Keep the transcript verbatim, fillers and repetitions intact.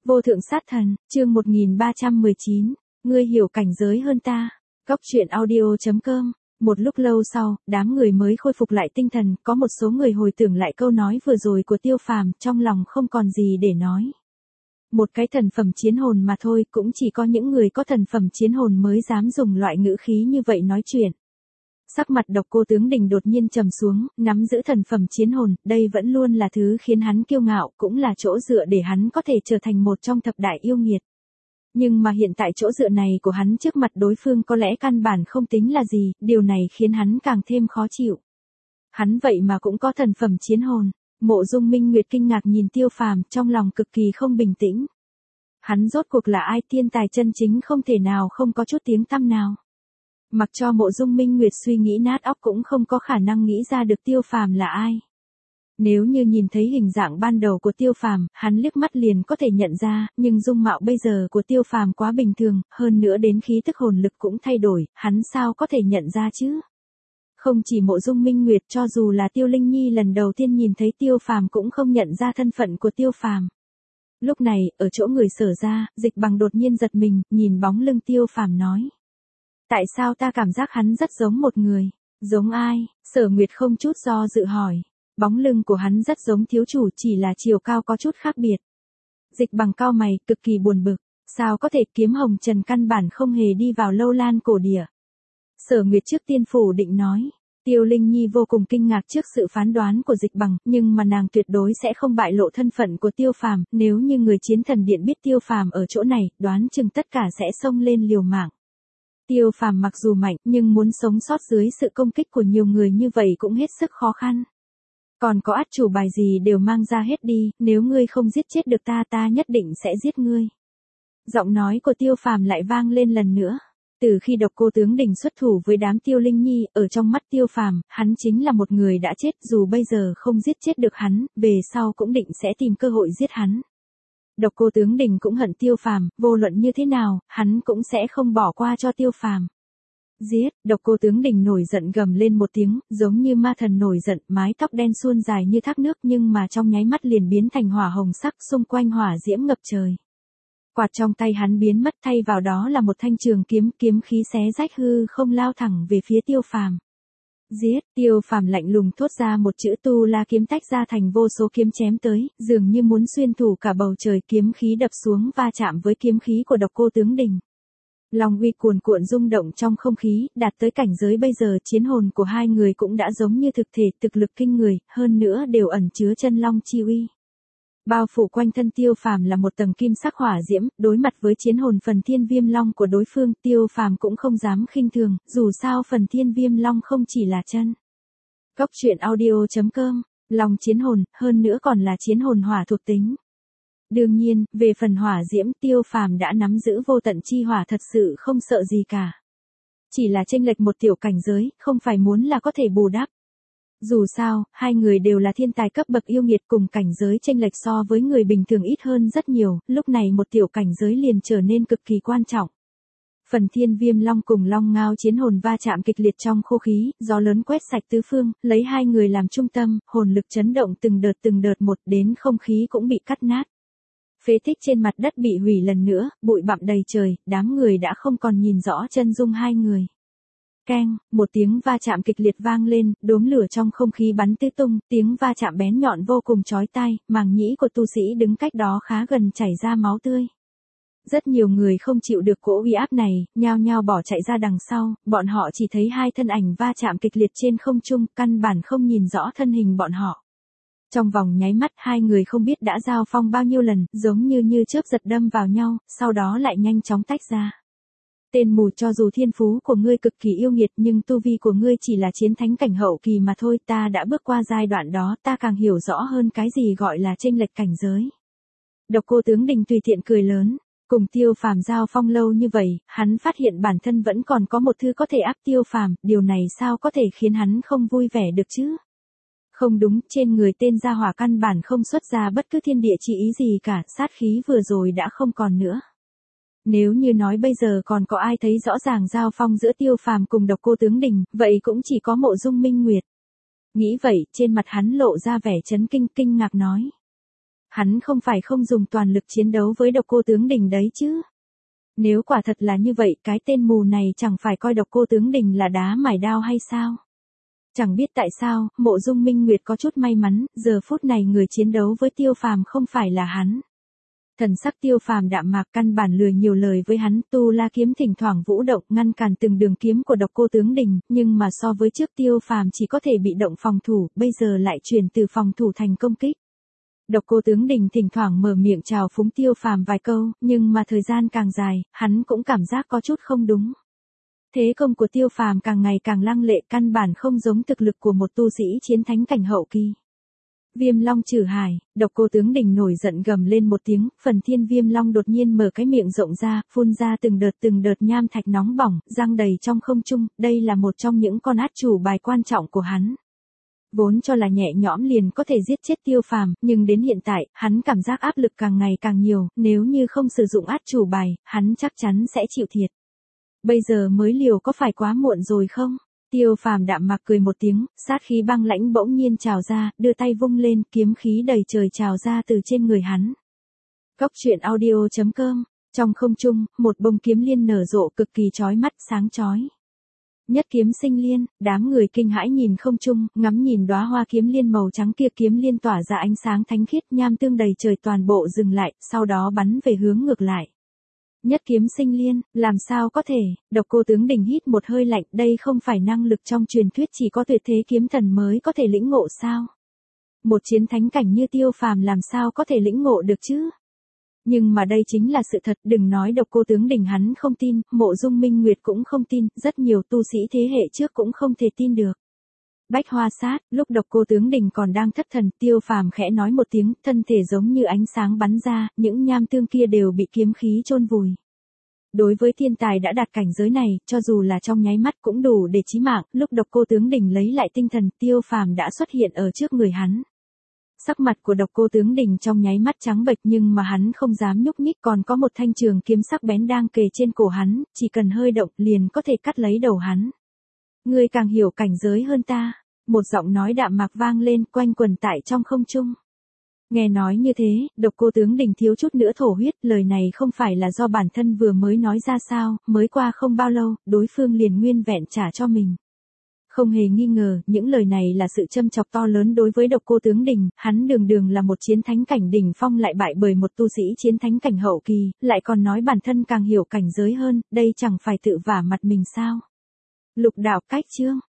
Vô thượng sát thần, chương một nghìn ba trăm mười chín, ngươi hiểu cảnh giới hơn ta. Góc truyện audio chấm com. Một lúc lâu sau, đám người mới khôi phục lại tinh thần, có một số người hồi tưởng lại câu nói vừa rồi của Tiêu Phàm, trong lòng không còn gì để nói. Một cái thần phẩm chiến hồn mà thôi, cũng chỉ có những người có thần phẩm chiến hồn mới dám dùng loại ngữ khí như vậy nói chuyện. Sắc mặt Độc Cô Tướng Đình đột nhiên trầm xuống, nắm giữ thần phẩm chiến hồn, đây vẫn luôn là thứ khiến hắn kiêu ngạo, cũng là chỗ dựa để hắn có thể trở thành một trong thập đại yêu nghiệt. Nhưng mà hiện tại chỗ dựa này của hắn trước mặt đối phương có lẽ căn bản không tính là gì, điều này khiến hắn càng thêm khó chịu. Hắn vậy mà cũng có thần phẩm chiến hồn. Mộ Dung Minh Nguyệt kinh ngạc nhìn Tiêu Phàm, trong lòng cực kỳ không bình tĩnh. Hắn rốt cuộc là ai, thiên tài chân chính không thể nào không có chút tiếng tăm nào. Mặc cho Mộ Dung Minh Nguyệt suy nghĩ nát óc cũng không có khả năng nghĩ ra được Tiêu Phàm là ai. Nếu như nhìn thấy hình dạng ban đầu của Tiêu Phàm, hắn liếc mắt liền có thể nhận ra, nhưng dung mạo bây giờ của Tiêu Phàm quá bình thường, hơn nữa đến khí tức hồn lực cũng thay đổi, hắn sao có thể nhận ra chứ? Không chỉ Mộ Dung Minh Nguyệt, cho dù là Tiêu Linh Nhi lần đầu tiên nhìn thấy Tiêu Phàm cũng không nhận ra thân phận của Tiêu Phàm. Lúc này, ở chỗ người Sở ra, Dịch Bằng đột nhiên giật mình, nhìn bóng lưng Tiêu Phàm nói. Tại sao ta cảm giác hắn rất giống một người? Giống ai? Sở Nguyệt không chút do dự hỏi. Bóng lưng của hắn rất giống thiếu chủ, chỉ là chiều cao có chút khác biệt. Dịch Bằng cau mày, cực kỳ buồn bực. Sao có thể, kiếm hồng trần căn bản không hề đi vào lâu lan cổ địa. Sở Nguyệt trước tiên phủ định nói. Tiêu Linh Nhi vô cùng kinh ngạc trước sự phán đoán của Dịch Bằng, nhưng mà nàng tuyệt đối sẽ không bại lộ thân phận của Tiêu Phàm, nếu như người Chiến Thần Điện biết Tiêu Phàm ở chỗ này, đoán chừng tất cả sẽ xông lên liều mạng. Tiêu Phàm mặc dù mạnh, nhưng muốn sống sót dưới sự công kích của nhiều người như vậy cũng hết sức khó khăn. Còn có át chủ bài gì đều mang ra hết đi, nếu ngươi không giết chết được ta, ta nhất định sẽ giết ngươi. Giọng nói của Tiêu Phàm lại vang lên lần nữa. Từ khi Độc Cô Tướng Đình xuất thủ với đám Tiêu Linh Nhi, ở trong mắt Tiêu Phàm, hắn chính là một người đã chết, dù bây giờ không giết chết được hắn, về sau cũng định sẽ tìm cơ hội giết hắn. Độc Cô Tướng Đình cũng hận Tiêu Phàm, vô luận như thế nào, hắn cũng sẽ không bỏ qua cho Tiêu Phàm. Giết, Độc Cô Tướng Đình nổi giận gầm lên một tiếng, giống như ma thần nổi giận, mái tóc đen suôn dài như thác nước nhưng mà trong nháy mắt liền biến thành hỏa hồng sắc, xung quanh hỏa diễm ngập trời. Quạt trong tay hắn biến mất, thay vào đó là một thanh trường kiếm, kiếm khí xé rách hư không lao thẳng về phía Tiêu Phàm. Giết, Tiêu Phàm lạnh lùng thốt ra một chữ, tu la kiếm tách ra thành vô số kiếm chém tới, dường như muốn xuyên thủng cả bầu trời, kiếm khí đập xuống va chạm với kiếm khí của Độc Cô Tướng Đình. Long uy cuồn cuộn rung động trong không khí, đạt tới cảnh giới bây giờ, chiến hồn của hai người cũng đã giống như thực thể, thực lực kinh người, hơn nữa đều ẩn chứa chân long chi uy. Bao phủ quanh thân Tiêu Phàm là một tầng kim sắc hỏa diễm, đối mặt với chiến hồn phần Thiên Viêm Long của đối phương, Tiêu Phàm cũng không dám khinh thường, dù sao phần Thiên Viêm Long không chỉ là chân. Góc truyện audio chấm com, long chiến hồn, hơn nữa còn là chiến hồn hỏa thuộc tính. Đương nhiên, về phần hỏa diễm, Tiêu Phàm đã nắm giữ vô tận chi hỏa, thật sự không sợ gì cả. Chỉ là chênh lệch một tiểu cảnh giới, không phải muốn là có thể bù đắp. Dù sao, hai người đều là thiên tài cấp bậc yêu nghiệt, cùng cảnh giới chênh lệch so với người bình thường ít hơn rất nhiều, lúc này một tiểu cảnh giới liền trở nên cực kỳ quan trọng. Phần Thiên Viêm Long cùng Long Ngao chiến hồn va chạm kịch liệt trong khô khí, gió lớn quét sạch tứ phương, lấy hai người làm trung tâm, hồn lực chấn động từng đợt từng đợt một, đến không khí cũng bị cắt nát. Phế tích trên mặt đất bị hủy lần nữa, bụi bặm đầy trời, đám người đã không còn nhìn rõ chân dung hai người. Keng, một tiếng va chạm kịch liệt vang lên, đốm lửa trong không khí bắn tứ tung, tiếng va chạm bén nhọn vô cùng chói tai, màng nhĩ của tu sĩ đứng cách đó khá gần chảy ra máu tươi. Rất nhiều người không chịu được cỗ uy áp này, nhao nhao bỏ chạy ra đằng sau, bọn họ chỉ thấy hai thân ảnh va chạm kịch liệt trên không trung, căn bản không nhìn rõ thân hình bọn họ. Trong vòng nháy mắt, hai người không biết đã giao phong bao nhiêu lần, giống như như chớp giật đâm vào nhau, sau đó lại nhanh chóng tách ra. Tên mù, cho dù thiên phú của ngươi cực kỳ yêu nghiệt nhưng tu vi của ngươi chỉ là chiến thánh cảnh hậu kỳ mà thôi, ta đã bước qua giai đoạn đó, ta càng hiểu rõ hơn cái gì gọi là chênh lệch cảnh giới. Độc Cô Tướng Đình tùy tiện cười lớn, cùng Tiêu Phàm giao phong lâu như vậy, hắn phát hiện bản thân vẫn còn có một thứ có thể áp Tiêu Phàm, điều này sao có thể khiến hắn không vui vẻ được chứ? Không đúng, trên người tên gia hỏa căn bản không xuất ra bất cứ thiên địa chi ý gì cả, sát khí vừa rồi đã không còn nữa. Nếu như nói bây giờ còn có ai thấy rõ ràng giao phong giữa Tiêu Phàm cùng Độc Cô Tướng Đình, vậy cũng chỉ có Mộ Dung Minh Nguyệt. Nghĩ vậy, trên mặt hắn lộ ra vẻ chấn kinh, kinh ngạc nói. hắn không phải không dùng toàn lực chiến đấu với Độc Cô Tướng Đình đấy chứ. Nếu quả thật là như vậy, cái tên mù này chẳng phải coi Độc Cô Tướng Đình là đá mài đao hay sao? Chẳng biết tại sao, Mộ Dung Minh Nguyệt có chút may mắn, giờ phút này người chiến đấu với Tiêu Phàm không phải là hắn. Thần sắc Tiêu Phàm đạm mạc, căn bản lười nhiều lời với hắn, tu la kiếm thỉnh thoảng vũ động ngăn cản từng đường kiếm của Độc Cô Tướng Đình, nhưng mà so với trước Tiêu Phàm chỉ có thể bị động phòng thủ, bây giờ lại chuyển từ phòng thủ thành công kích. Độc Cô Tướng Đình thỉnh thoảng mở miệng chào phúng Tiêu Phàm vài câu, nhưng mà thời gian càng dài, hắn cũng cảm giác có chút không đúng. Thế công của Tiêu Phàm càng ngày càng lăng lệ, căn bản không giống thực lực của một tu sĩ chiến thánh cảnh hậu kỳ. Viêm Long trừ hải, Độc Cô Tướng Đình nổi giận gầm lên một tiếng, phần thiên Viêm Long đột nhiên mở cái miệng rộng ra, phun ra từng đợt từng đợt nham thạch nóng bỏng, giăng đầy trong không trung, đây là một trong những con át chủ bài quan trọng của hắn. Vốn cho là nhẹ nhõm liền có thể giết chết Tiêu Phàm, nhưng đến hiện tại, hắn cảm giác áp lực càng ngày càng nhiều, nếu như không sử dụng át chủ bài, hắn chắc chắn sẽ chịu thiệt. Bây giờ mới liều có phải quá muộn rồi không? Tiêu Phàm đạm mạc cười một tiếng, sát khí băng lãnh bỗng nhiên trào ra, đưa tay vung lên, kiếm khí đầy trời trào ra từ trên người hắn. Góc truyện audio chấm com, trong không trung, một bông kiếm liên nở rộ cực kỳ chói mắt, sáng chói. Nhất kiếm sinh liên, đám người kinh hãi nhìn không trung, ngắm nhìn đóa hoa kiếm liên màu trắng kia, kiếm liên tỏa ra ánh sáng thánh khiết, nham tương đầy trời toàn bộ dừng lại, sau đó bắn về hướng ngược lại. Nhất kiếm sinh liên, làm sao có thể? Độc Cô Tướng Đình hít một hơi lạnh, đây không phải năng lực trong truyền thuyết chỉ có tuyệt thế kiếm thần mới có thể lĩnh ngộ sao? Một chiến thánh cảnh như Tiêu Phàm làm sao có thể lĩnh ngộ được chứ? Nhưng mà đây chính là sự thật, đừng nói Độc Cô Tướng Đình hắn không tin, Mộ Dung Minh Nguyệt cũng không tin, rất nhiều tu sĩ thế hệ trước cũng không thể tin được. Bách Hoa Sát, lúc Độc Cô Tướng Đình còn đang thất thần, Tiêu Phàm khẽ nói một tiếng, thân thể giống như ánh sáng bắn ra, những nham tương kia đều bị kiếm khí chôn vùi. Đối với thiên tài đã đạt cảnh giới này, cho dù là trong nháy mắt cũng đủ để chí mạng, lúc Độc Cô Tướng Đình lấy lại tinh thần, Tiêu Phàm đã xuất hiện ở trước người hắn. Sắc mặt của Độc Cô Tướng Đình trong nháy mắt trắng bệch, nhưng mà hắn không dám nhúc nhích, còn có một thanh trường kiếm sắc bén đang kề trên cổ hắn, chỉ cần hơi động liền có thể cắt lấy đầu hắn. Ngươi càng hiểu cảnh giới hơn ta, một giọng nói đạm mạc vang lên, quanh quẩn tại trong không trung. Nghe nói như thế, Độc Cô Tướng Đình thiếu chút nữa thổ huyết, lời này không phải là do bản thân vừa mới nói ra sao, mới qua không bao lâu, đối phương liền nguyên vẹn trả cho mình. Không hề nghi ngờ, những lời này là sự châm chọc to lớn đối với Độc Cô Tướng Đình, hắn đường đường là một chiến thánh cảnh đỉnh phong lại bại bởi một tu sĩ chiến thánh cảnh hậu kỳ, lại còn nói bản thân càng hiểu cảnh giới hơn, đây chẳng phải tự vả mặt mình sao? Lục đạo cách chương